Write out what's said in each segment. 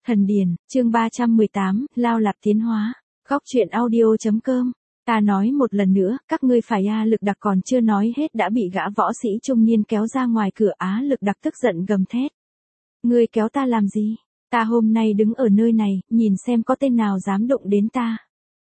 Thần Điền, chương 318, Lao Lạp tiến hóa. Góc truyện audio.com. Ta nói một lần nữa, các ngươi phải lực đặc còn chưa nói hết đã bị gã võ sĩ trung niên kéo ra ngoài cửa. Lực đặc tức giận gầm thét. Ngươi kéo ta làm gì? Ta hôm nay đứng ở nơi này, nhìn xem có tên nào dám đụng đến ta.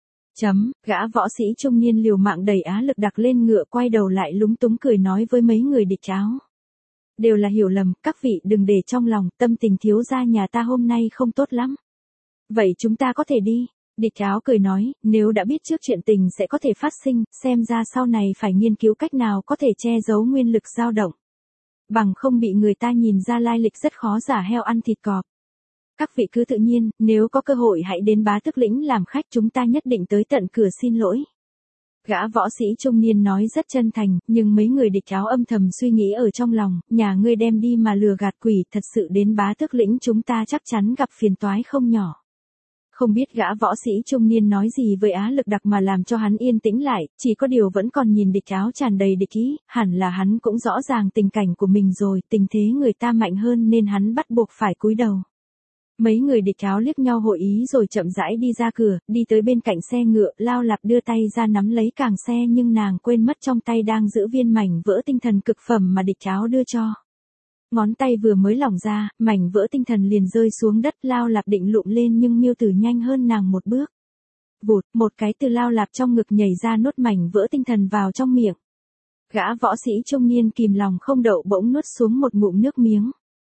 Gã võ sĩ trung niên liều mạng đẩy lực đặc lên ngựa, quay đầu lại lúng túng cười nói với mấy người địch áo. Đều là hiểu lầm, các vị đừng để trong lòng, tâm tình thiếu gia nhà ta hôm nay không tốt lắm. Vậy chúng ta có thể đi. Địch áo cười nói, nếu đã biết trước chuyện tình sẽ có thể phát sinh, xem ra sau này phải nghiên cứu cách nào có thể che giấu nguyên lực dao động. Bằng không bị người ta nhìn ra lai lịch rất khó giả heo ăn thịt cọp. Các vị cứ tự nhiên, nếu có cơ hội hãy đến Bá Tước Lĩnh làm khách, chúng ta nhất định tới tận cửa xin lỗi. Gã võ sĩ trung niên nói rất chân thành, nhưng mấy người địch áo âm thầm suy nghĩ ở trong lòng, nhà ngươi đem đi mà lừa gạt quỷ, thật sự đến Bá Tước Lĩnh chúng ta chắc chắn gặp phiền toái không nhỏ. Không biết gã võ sĩ trung niên nói gì với lực đặc mà làm cho hắn yên tĩnh lại, chỉ có điều vẫn còn nhìn địch áo tràn đầy địch ý, hẳn là hắn cũng rõ ràng tình cảnh của mình rồi, tình thế người ta mạnh hơn nên hắn bắt buộc phải cúi đầu. Mấy người địch áo liếc nhau hội ý rồi chậm rãi đi ra cửa, đi tới bên cạnh xe ngựa, Lao Lạp đưa tay ra nắm lấy càng xe nhưng nàng quên mất trong tay đang giữ viên mảnh vỡ tinh thần cực phẩm mà địch áo đưa cho. Ngón tay vừa mới lỏng ra, mảnh vỡ tinh thần liền rơi xuống đất. Lao Lạp định lụm lên nhưng Miêu Tử nhanh hơn nàng một bước. Vụt, một cái từ Lao Lạp trong ngực nhảy ra nuốt mảnh vỡ tinh thần vào trong miệng. Gã võ sĩ trung niên kìm lòng không đậu bỗng nuốt xuống một ngụm nước miếng.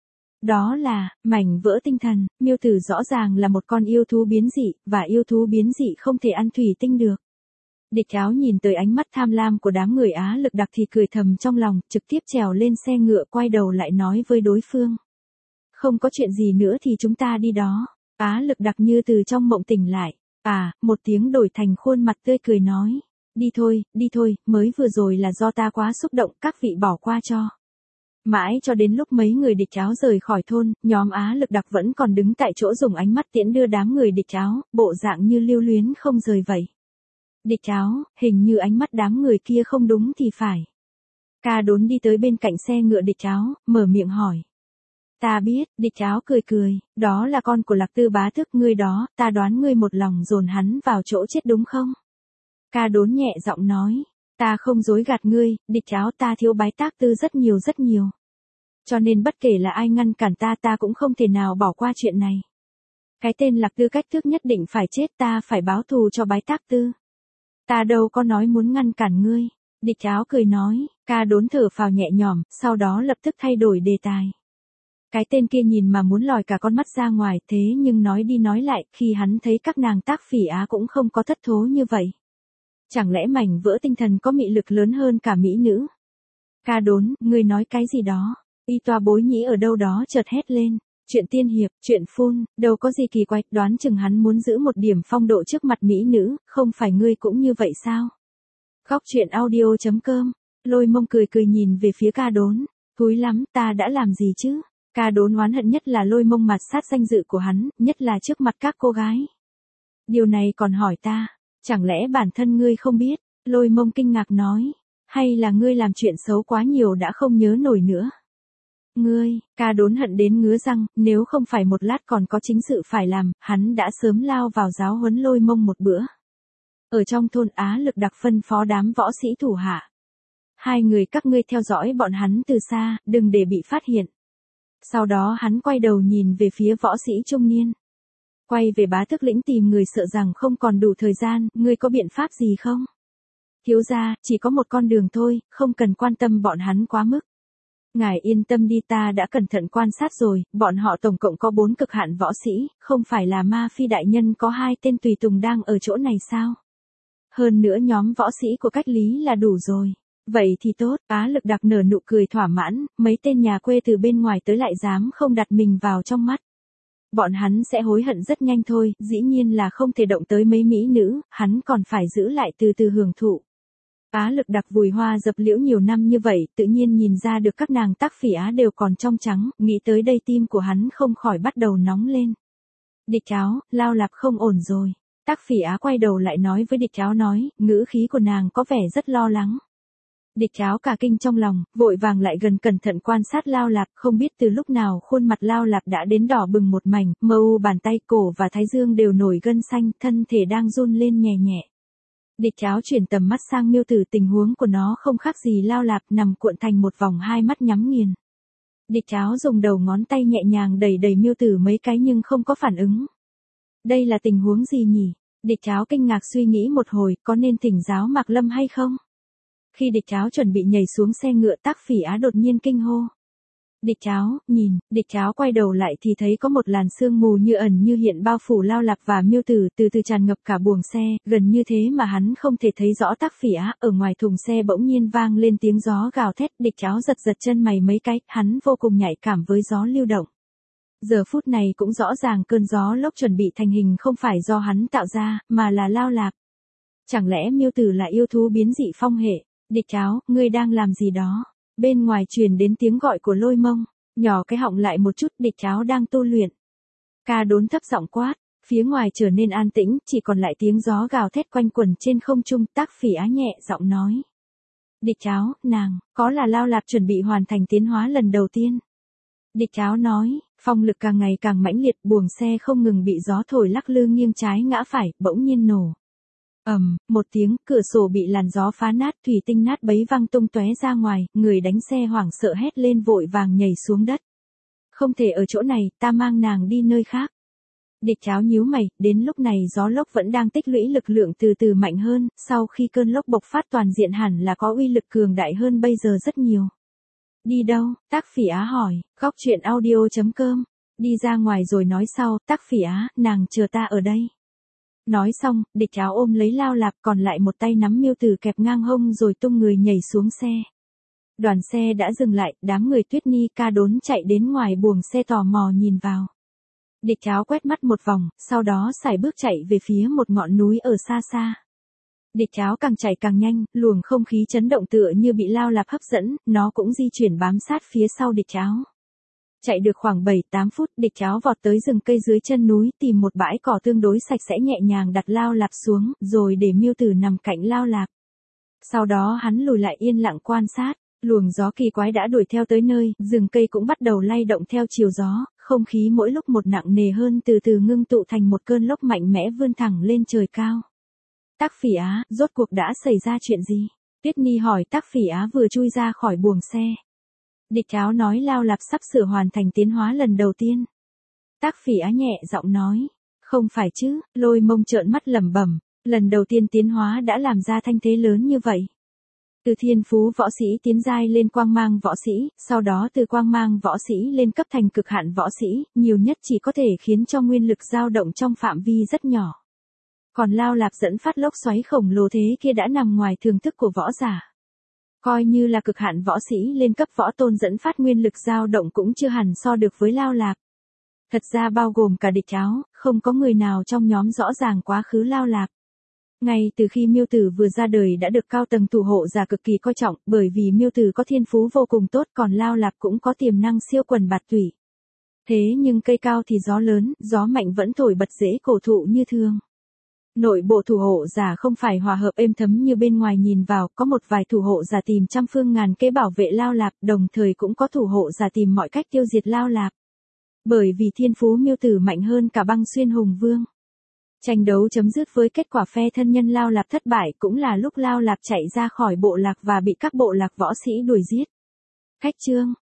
Đó là, mảnh vỡ tinh thần. Miêu Tử rõ ràng là một con yêu thú biến dị, và yêu thú biến dị không thể ăn thủy tinh được. Địch áo nhìn tới ánh mắt tham lam của đám người lực đặc thì cười thầm trong lòng, trực tiếp trèo lên xe ngựa quay đầu lại nói với đối phương. Không có chuyện gì nữa thì chúng ta đi đó. Lực đặc như từ trong mộng tỉnh lại. Một tiếng đổi thành khuôn mặt tươi cười nói. Đi thôi, mới vừa rồi là do ta quá xúc động, các vị bỏ qua cho. Mãi cho đến lúc mấy người địch áo rời khỏi thôn, nhóm lực đặc vẫn còn đứng tại chỗ dùng ánh mắt tiễn đưa đám người địch áo, bộ dạng như lưu luyến không rời vậy. Địch áo, hình như ánh mắt đám người kia không đúng thì phải. Ca Đốn đi tới bên cạnh xe ngựa địch áo, mở miệng hỏi. Ta biết, địch áo cười, đó là con của Lạc Tư bá tước ngươi đó, ta đoán ngươi một lòng dồn hắn vào chỗ chết đúng không? Ca Đốn nhẹ giọng nói. Ta không dối gạt ngươi, địch áo, ta thiếu bái tác tư rất nhiều. Cho nên bất kể là ai ngăn cản ta cũng không thể nào bỏ qua chuyện này. Cái tên Lạc Tư cách thước nhất định phải chết, ta phải báo thù cho bái tác tư. Ta đâu có nói muốn ngăn cản ngươi. Địch áo cười nói. Ca Đốn thở phào nhẹ nhõm, sau đó lập tức thay đổi đề tài. Cái tên kia nhìn mà muốn lòi cả con mắt ra ngoài, thế nhưng nói đi nói lại, khi hắn thấy các nàng tác phỉ cũng không có thất thố như vậy. Chẳng lẽ mảnh vỡ tinh thần có mị lực lớn hơn cả mỹ nữ? Ca Đốn, ngươi nói cái gì đó? Y Toa Bối Nhĩ ở đâu đó chợt hét lên. Chuyện tiên hiệp, chuyện phun, đâu có gì kỳ quái, đoán chừng hắn muốn giữ một điểm phong độ trước mặt mỹ nữ, không phải ngươi cũng như vậy sao? Góc truyện audio.com. Lôi Mông cười nhìn về phía Ca Đốn. Thúi lắm, ta đã làm gì chứ? Ca Đốn oán hận nhất là Lôi Mông mạt sát danh dự của hắn, nhất là trước mặt các cô gái. Điều này còn hỏi ta, chẳng lẽ bản thân ngươi không biết? Lôi Mông kinh ngạc nói. Hay là ngươi làm chuyện xấu quá nhiều đã không nhớ nổi nữa? Ngươi, Ca Đốn hận đến ngứa răng, nếu không phải một lát còn có chính sự phải làm, hắn đã sớm lao vào giáo huấn Lôi Mông một bữa. Ở trong thôn lực đặc phân phó đám võ sĩ thủ hạ. Hai người các ngươi theo dõi bọn hắn từ xa, đừng để bị phát hiện. Sau đó hắn quay đầu nhìn về phía võ sĩ trung niên. Quay về Bá Tước Lĩnh tìm người, sợ rằng không còn đủ thời gian, ngươi có biện pháp gì không? Thiếu gia, chỉ có một con đường thôi, không cần quan tâm bọn hắn quá mức. Ngài yên tâm đi, ta đã cẩn thận quan sát rồi, bọn họ tổng cộng có 4 cực hạn võ sĩ, không phải là Ma Phi đại nhân có 2 tên tùy tùng đang ở chỗ này sao? Hơn nữa nhóm võ sĩ của Cách Lý là đủ rồi. Vậy thì tốt, lực đặc nở nụ cười thỏa mãn, mấy tên nhà quê từ bên ngoài tới lại dám không đặt mình vào trong mắt. Bọn hắn sẽ hối hận rất nhanh thôi, dĩ nhiên là không thể động tới mấy mỹ nữ, hắn còn phải giữ lại từ từ hưởng thụ. Lực đặc vùi hoa dập liễu nhiều năm như vậy, tự nhiên nhìn ra được các nàng tác phỉ đều còn trong trắng, nghĩ tới đây tim của hắn không khỏi bắt đầu nóng lên. Địch áo, Lao Lạp không ổn rồi. Tác phỉ quay đầu lại nói với địch áo nói, ngữ khí của nàng có vẻ rất lo lắng. Địch Cháo cả kinh trong lòng, vội vàng lại gần cẩn thận quan sát Lao Lạp, không biết từ lúc nào khuôn mặt Lao Lạp đã đến đỏ bừng một mảnh, mờ u bàn tay, cổ và thái dương đều nổi gân xanh, thân thể đang run lên nhẹ nhẹ. Địch Cháo chuyển tầm mắt sang Miêu Tử, tình huống của nó không khác gì Lao Lạp, nằm cuộn thành một vòng, hai mắt nhắm nghiền. Địch Cháo dùng đầu ngón tay nhẹ nhàng đẩy đẩy Miêu Tử mấy cái nhưng không có phản ứng. Đây là tình huống gì nhỉ? Địch Cháo kinh ngạc suy nghĩ một hồi, có nên thỉnh giáo Mạc Lâm hay không? Khi Địch Cháo chuẩn bị nhảy xuống xe ngựa, Tác Phỉ Á đột nhiên kinh hô. Địch Cháo, nhìn, Địch Cháo quay đầu lại thì thấy có một làn sương mù như ẩn như hiện bao phủ Lao Lạp và Miêu Tử, từ từ tràn ngập cả buồng xe, gần như thế mà hắn không thể thấy rõ Tác Phỉ Á. Ở ngoài thùng xe bỗng nhiên vang lên tiếng gió gào thét, Địch Cháo giật giật chân mày mấy cái, hắn vô cùng nhạy cảm với gió lưu động. Giờ phút này cũng rõ ràng cơn gió lốc chuẩn bị thành hình không phải do hắn tạo ra, mà là Lao Lạp. Chẳng lẽ Miêu Tử là yêu thú biến dị phong hệ? Địch Cháo, ngươi đang làm gì đó? Bên ngoài truyền đến tiếng gọi của Lôi Mông, nhỏ cái họng lại một chút, Địch Cháo đang tu luyện. Ca Đốn thấp giọng quát, phía ngoài trở nên an tĩnh, chỉ còn lại tiếng gió gào thét quanh quẩn trên không trung. Tác Phỉ Á nhẹ giọng nói. Địch Cháo, nàng, có là Lao Lạp chuẩn bị hoàn thành tiến hóa lần đầu tiên. Địch Cháo nói, phong lực càng ngày càng mãnh liệt, buồng xe không ngừng bị gió thổi lắc lư nghiêng trái ngã phải, bỗng nhiên nổ. Một tiếng, cửa sổ bị làn gió phá nát, thủy tinh nát bấy văng tung tóe ra ngoài, người đánh xe hoảng sợ hét lên vội vàng nhảy xuống đất. Không thể ở chỗ này, ta mang nàng đi nơi khác. Địch Cháo nhíu mày, đến lúc này gió lốc vẫn đang tích lũy lực lượng từ từ mạnh hơn, sau khi cơn lốc bộc phát toàn diện hẳn là có uy lực cường đại hơn bây giờ rất nhiều. Đi đâu? Tác Phỉ Á hỏi. Góc truyện audio.com. Đi ra ngoài rồi nói sau. Tác Phỉ Á, nàng chờ ta ở đây. Nói xong, Địch Cháo ôm lấy Lao Lạp, còn lại một tay nắm Miêu Tử kẹp ngang hông rồi tung người nhảy xuống xe. Đoàn xe đã dừng lại, đám người Tuyết Nhi, Ca Đốn chạy đến ngoài buồng xe tò mò nhìn vào. Địch Cháo quét mắt một vòng, sau đó sải bước chạy về phía một ngọn núi ở xa xa. Địch Cháo càng chạy càng nhanh, luồng không khí chấn động tựa như bị Lao Lạp hấp dẫn, nó cũng di chuyển bám sát phía sau Địch Cháo. Chạy được khoảng 7-8 phút, Địch Cháo vọt tới rừng cây dưới chân núi, tìm một bãi cỏ tương đối sạch sẽ nhẹ nhàng đặt Lao Lạp xuống, rồi để Miêu Tử nằm cạnh Lao Lạp. Sau đó hắn lùi lại yên lặng quan sát, luồng gió kỳ quái đã đuổi theo tới nơi, rừng cây cũng bắt đầu lay động theo chiều gió, không khí mỗi lúc một nặng nề hơn, từ từ ngưng tụ thành một cơn lốc mạnh mẽ vươn thẳng lên trời cao. Tác Phỉ Á, rốt cuộc đã xảy ra chuyện gì? Tuyết Nhi hỏi. Tác Phỉ Á vừa chui ra khỏi buồng xe. Địch Cháo nói Lao Lạp sắp sửa hoàn thành tiến hóa lần đầu tiên. Tác Phỉ Á nhẹ giọng nói. Không phải chứ? Lôi Mông trợn mắt lẩm bẩm. Lần đầu tiên tiến hóa đã làm ra thanh thế lớn như vậy. Từ thiên phú võ sĩ tiến giai lên quang mang võ sĩ, sau đó từ quang mang võ sĩ lên cấp thành cực hạn võ sĩ, nhiều nhất chỉ có thể khiến cho nguyên lực dao động trong phạm vi rất nhỏ. Còn Lao Lạp dẫn phát lốc xoáy khổng lồ thế kia đã nằm ngoài thường thức của võ giả. Coi như là cực hạn võ sĩ lên cấp võ tôn dẫn phát nguyên lực dao động cũng chưa hẳn so được với Lao Lạp. Thật ra bao gồm cả Địch Cháo, không có người nào trong nhóm rõ ràng quá khứ Lao Lạp. Ngay từ khi Miêu Tử vừa ra đời đã được cao tầng thủ hộ giả cực kỳ coi trọng, bởi vì Miêu Tử có thiên phú vô cùng tốt, còn Lao Lạp cũng có tiềm năng siêu quần bạt tủy. Thế nhưng cây cao thì gió lớn, gió mạnh vẫn thổi bật rễ cổ thụ như thường. Nội bộ thủ hộ giả không phải hòa hợp êm thấm như bên ngoài nhìn vào, có một vài thủ hộ giả tìm trăm phương ngàn kế bảo vệ Lao Lạp, đồng thời cũng có thủ hộ giả tìm mọi cách tiêu diệt Lao Lạp. Bởi vì thiên phú Miêu Tử mạnh hơn cả Băng Xuyên Hùng Vương. Tranh đấu chấm dứt với kết quả phe thân nhân Lao Lạp thất bại, cũng là lúc Lao Lạp chạy ra khỏi bộ lạc và bị các bộ lạc võ sĩ đuổi giết. Khách chương.